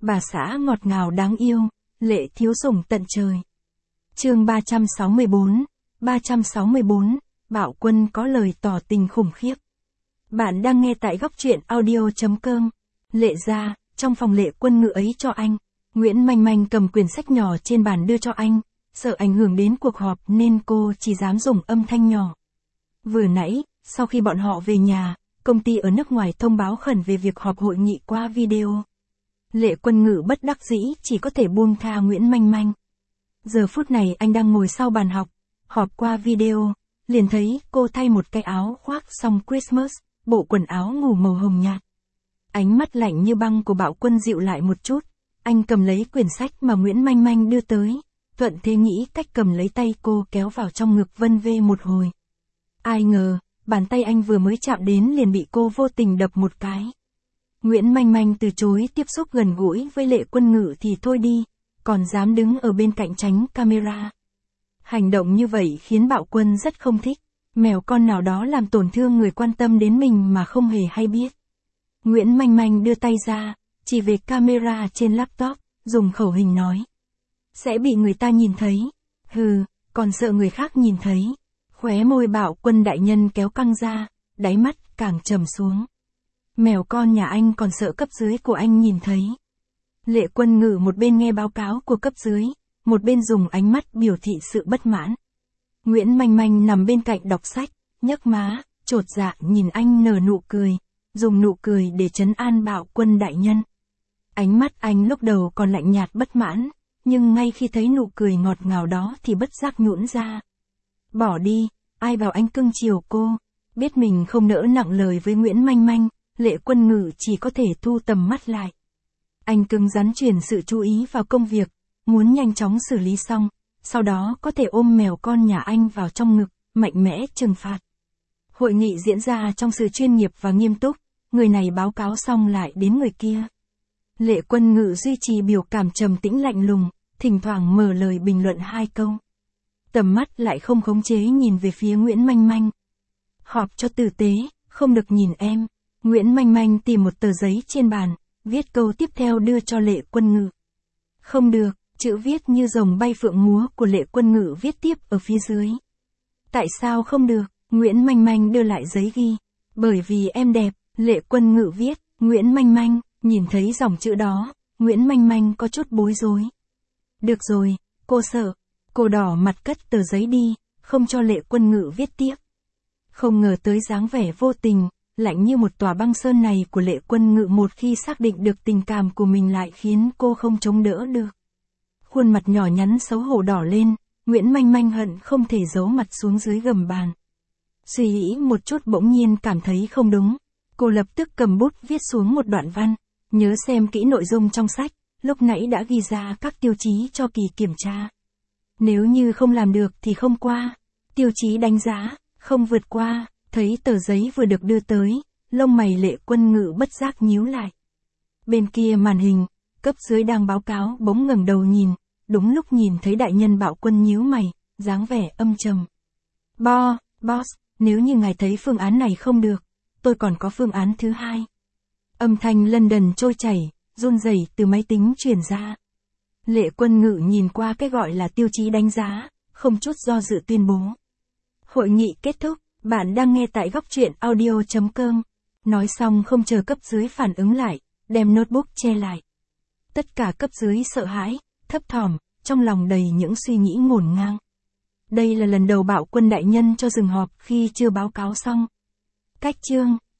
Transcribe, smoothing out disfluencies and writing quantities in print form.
bà xã ngọt ngào đáng yêu, Lệ thiếu sủng tận trời. Chương 364, Bạo Quân có lời tỏ tình khủng khiếp. Bạn đang nghe tại góc truyện audio.com. Lệ ra, trong phòng Lệ Quân ngự ấy cho anh. Nguyễn Manh Manh cầm quyển sách nhỏ trên bàn đưa cho anh, sợ ảnh hưởng đến cuộc họp nên cô chỉ dám dùng âm thanh nhỏ. Vừa nãy, sau khi bọn họ về nhà, công ty ở nước ngoài thông báo khẩn về việc họp hội nghị qua video. Lệ Quân Ngự bất đắc dĩ chỉ có thể buông tha Nguyễn Manh Manh. Giờ phút này anh đang ngồi sau bàn học, họp qua video, liền thấy cô thay một cái áo khoác xong Christmas, bộ quần áo ngủ màu hồng nhạt. Ánh mắt lạnh như băng của Bạo Quân dịu lại một chút, anh cầm lấy quyển sách mà Nguyễn Manh Manh đưa tới, thuận thế nghĩ cách cầm lấy tay cô kéo vào trong ngực vân vê một hồi. Ai ngờ, bàn tay anh vừa mới chạm đến liền bị cô vô tình đập một cái. Nguyễn Manh Manh từ chối tiếp xúc gần gũi với Lệ Quân Ngự thì thôi đi, còn dám đứng ở bên cạnh tránh camera. Hành động như vậy khiến Bạo Quân rất không thích, mèo con nào đó làm tổn thương người quan tâm đến mình mà không hề hay biết. Nguyễn Manh Manh đưa tay ra, chỉ về camera trên laptop, dùng khẩu hình nói. Sẽ bị người ta nhìn thấy. Hừ, còn sợ người khác nhìn thấy. Khóe môi Bạo Quân đại nhân kéo căng ra, đáy mắt càng trầm xuống. Mèo con nhà anh còn sợ cấp dưới của anh nhìn thấy. Lệ Quân Ngự một bên nghe báo cáo của cấp dưới, một bên dùng ánh mắt biểu thị sự bất mãn. Nguyễn Manh Manh nằm bên cạnh đọc sách, nhấc má, chột dạ nhìn anh nở nụ cười, dùng nụ cười để trấn an Bạo Quân đại nhân. Ánh mắt anh lúc đầu còn lạnh nhạt bất mãn, nhưng ngay khi thấy nụ cười ngọt ngào đó thì bất giác nhũn ra. Bỏ đi, ai bảo anh cưng chiều cô. Biết mình không nỡ nặng lời với Nguyễn Manh Manh, Lệ Quân Ngự chỉ có thể thu tầm mắt lại. Anh cứng rắn chuyển sự chú ý vào công việc, muốn nhanh chóng xử lý xong, sau đó có thể ôm mèo con nhà anh vào trong ngực, mạnh mẽ trừng phạt. Hội nghị diễn ra trong sự chuyên nghiệp và nghiêm túc, người này báo cáo xong lại đến người kia. Lệ Quân Ngự duy trì biểu cảm trầm tĩnh lạnh lùng, thỉnh thoảng mở lời bình luận 2 câu. Tầm mắt lại không khống chế nhìn về phía Nguyễn Manh Manh. Họp cho tử tế, không được nhìn em. Nguyễn Manh Manh tìm một tờ giấy trên bàn, viết câu tiếp theo đưa cho Lệ Quân Ngự. Không được, chữ viết như rồng bay phượng múa của Lệ Quân Ngự viết tiếp ở phía dưới. Tại sao không được? Nguyễn Manh Manh đưa lại giấy ghi. Bởi vì em đẹp, Lệ Quân Ngự viết. Nguyễn Manh Manh, nhìn thấy dòng chữ đó, Nguyễn Manh Manh có chút bối rối. Được rồi, cô sợ. Cô đỏ mặt cất tờ giấy đi, không cho Lệ Quân Ngự viết tiếp. Không ngờ tới dáng vẻ vô tình, lạnh như một tòa băng sơn này của Lệ Quân Ngự một khi xác định được tình cảm của mình lại khiến cô không chống đỡ được. Khuôn mặt nhỏ nhắn xấu hổ đỏ lên, Nguyễn Manh Manh hận không thể giấu mặt xuống dưới gầm bàn. Suy nghĩ một chút bỗng nhiên cảm thấy không đúng. Cô lập tức cầm bút viết xuống một đoạn văn, nhớ xem kỹ nội dung trong sách, lúc nãy đã ghi ra các tiêu chí cho kỳ kiểm tra. Nếu như không làm được thì không qua. Tiêu chí đánh giá, không vượt qua. Thấy tờ giấy vừa được đưa tới, lông mày Lệ Quân Ngự bất giác nhíu lại. Bên kia màn hình, cấp dưới đang báo cáo bỗng ngẩng đầu nhìn, đúng lúc nhìn thấy đại nhân Bạo Quân nhíu mày, dáng vẻ âm trầm. Boss, nếu như ngài thấy phương án này không được, tôi còn có phương án thứ hai. Âm thanh London trôi chảy, run rẩy từ máy tính truyền ra. Lệ Quân Ngự nhìn qua cái gọi là tiêu chí đánh giá, không chút do dự tuyên bố. Hội nghị kết thúc, bạn đang nghe tại góc truyện audio.com. Nói xong không chờ cấp dưới phản ứng lại, đem notebook che lại. Tất cả cấp dưới sợ hãi, thấp thỏm, trong lòng đầy những suy nghĩ ngổn ngang. Đây là lần đầu Bạo Quân đại nhân cho dừng họp khi chưa báo cáo xong. Cách chương